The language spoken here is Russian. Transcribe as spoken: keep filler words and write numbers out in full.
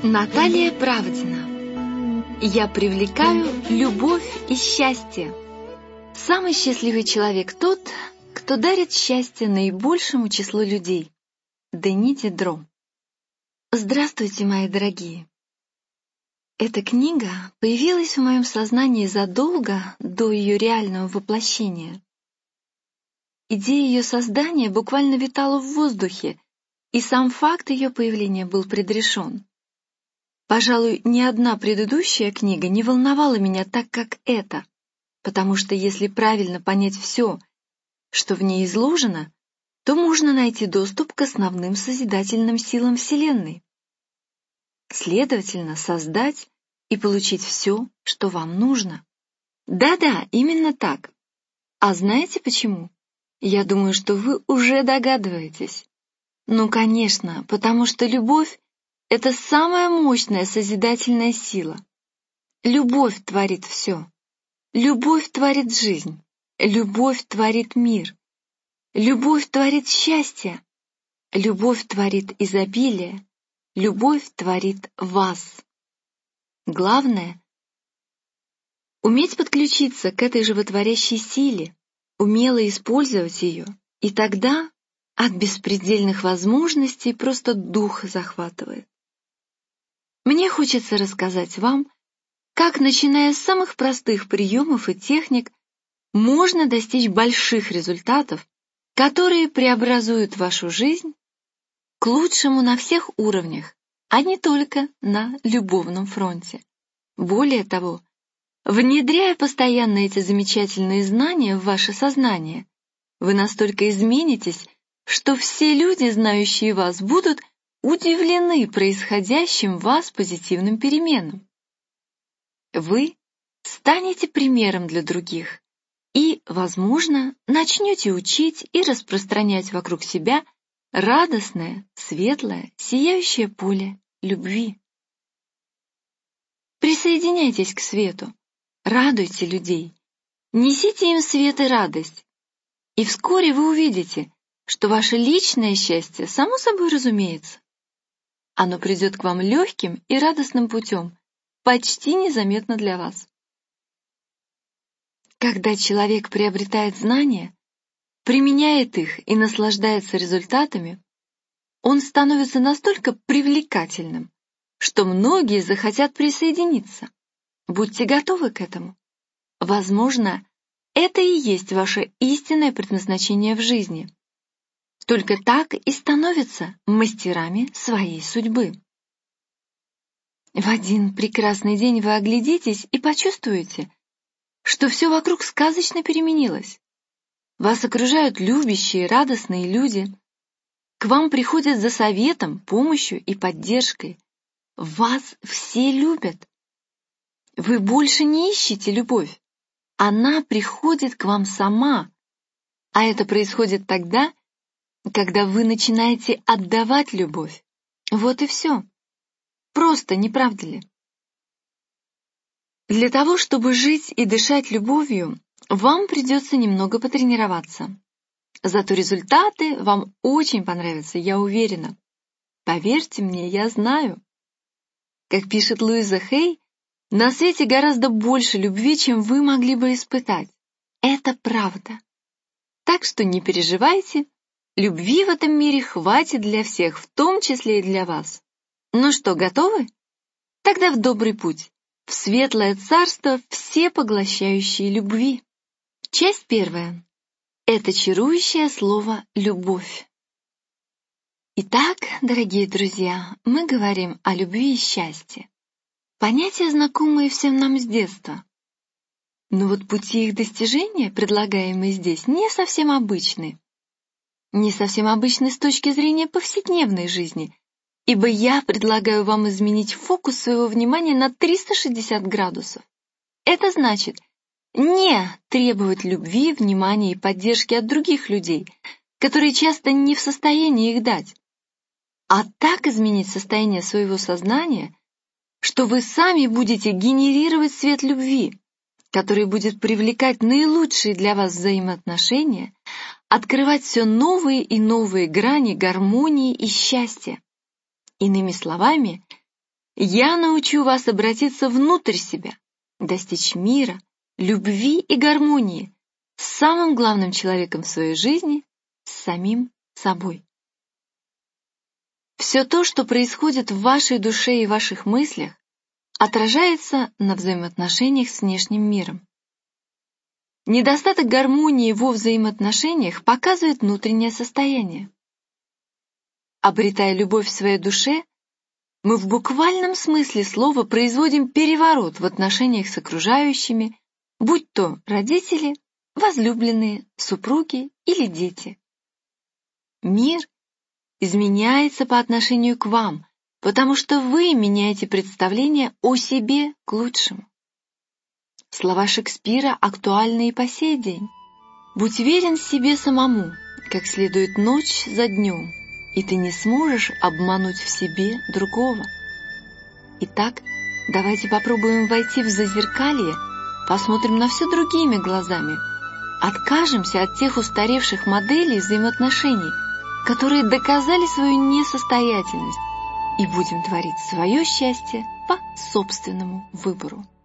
Наталья Правдина. Я привлекаю любовь и счастье. Самый счастливый человек тот, кто дарит счастье наибольшему числу людей. Дени Дидро. Здравствуйте, мои дорогие. Эта книга появилась в моем сознании задолго до ее реального воплощения. Идея ее создания буквально витала в воздухе, и сам факт ее появления был предрешен. Пожалуй, ни одна предыдущая книга не волновала меня так, как эта, потому что если правильно понять все, что в ней изложено, то можно найти доступ к основным созидательным силам Вселенной. Следовательно, создать и получить все, что вам нужно. Да-да, именно так. А знаете почему? Я думаю, что вы уже догадываетесь. Ну, конечно, потому что любовь — это самая мощная созидательная сила. Любовь творит все. Любовь творит жизнь. Любовь творит мир. Любовь творит счастье. Любовь творит изобилие. Любовь творит вас. Главное — уметь подключиться к этой животворящей силе, умело использовать ее, и тогда от беспредельных возможностей просто дух захватывает. Мне хочется рассказать вам, как, начиная с самых простых приемов и техник, можно достичь больших результатов, которые преобразуют вашу жизнь к лучшему на всех уровнях, а не только на любовном фронте. Более того, внедряя постоянно эти замечательные знания в ваше сознание, вы настолько изменитесь, что все люди, знающие вас, будут удивлены происходящим в вас позитивным переменам. Вы станете примером для других и, возможно, начнете учить и распространять вокруг себя радостное, светлое, сияющее поле любви. Присоединяйтесь к свету, радуйте людей, несите им свет и радость, и вскоре вы увидите, что ваше личное счастье, само собой разумеется, оно придет к вам легким и радостным путем, почти незаметно для вас. Когда человек приобретает знания, применяет их и наслаждается результатами, он становится настолько привлекательным, что многие захотят присоединиться. Будьте готовы к этому. Возможно, это и есть ваше истинное предназначение в жизни. Только так и становятся мастерами своей судьбы. В один прекрасный день вы оглядитесь и почувствуете, что все вокруг сказочно переменилось. Вас окружают любящие, радостные люди. К вам приходят за советом, помощью и поддержкой. Вас все любят. Вы больше не ищете любовь. Она приходит к вам сама. А это происходит тогда, когда вы начинаете отдавать любовь. Вот и все. Просто, не правда ли? Для того, чтобы жить и дышать любовью, вам придется немного потренироваться. Зато результаты вам очень понравятся, я уверена. Поверьте мне, я знаю. Как пишет Луиза Хей, на свете гораздо больше любви, чем вы могли бы испытать. Это правда. Так что не переживайте, любви в этом мире хватит для всех, в том числе и для вас. Ну что, готовы? Тогда в добрый путь, в светлое царство всепоглощающей любви. Часть первая. Это чарующее слово «любовь». Итак, дорогие друзья, мы говорим о любви и счастье. Понятия, знакомые всем нам с детства. Но вот пути их достижения, предлагаемые здесь, не совсем обычны. Не совсем обычны с точки зрения повседневной жизни, ибо я предлагаю вам изменить фокус своего внимания на триста шестьдесят градусов. Это значит не требовать любви, внимания и поддержки от других людей, которые часто не в состоянии их дать, а так изменить состояние своего сознания, что вы сами будете генерировать свет любви, который будет привлекать наилучшие для вас взаимоотношения, открывать все новые и новые грани гармонии и счастья. Иными словами, Я научу вас обратиться внутрь себя, достичь мира, любви и гармонии с самым главным человеком в своей жизни, с самим собой. Все то, что происходит в вашей душе и ваших мыслях, отражается на взаимоотношениях с внешним миром. Недостаток гармонии во взаимоотношениях показывает внутреннее состояние. Обретая любовь в своей душе, мы в буквальном смысле слова производим переворот в отношениях с окружающими, будь то родители, возлюбленные, супруги или дети. Мир изменяется по отношению к вам, потому что вы меняете представление о себе к лучшему. Слова Шекспира актуальны и по сей день. «Будь верен себе самому, как следует ночь за днем, и ты не сможешь обмануть в себе другого». Итак, давайте попробуем войти в зазеркалье, посмотрим на все другими глазами, откажемся от тех устаревших моделей взаимоотношений, которые доказали свою несостоятельность, и будем творить свое счастье по собственному выбору.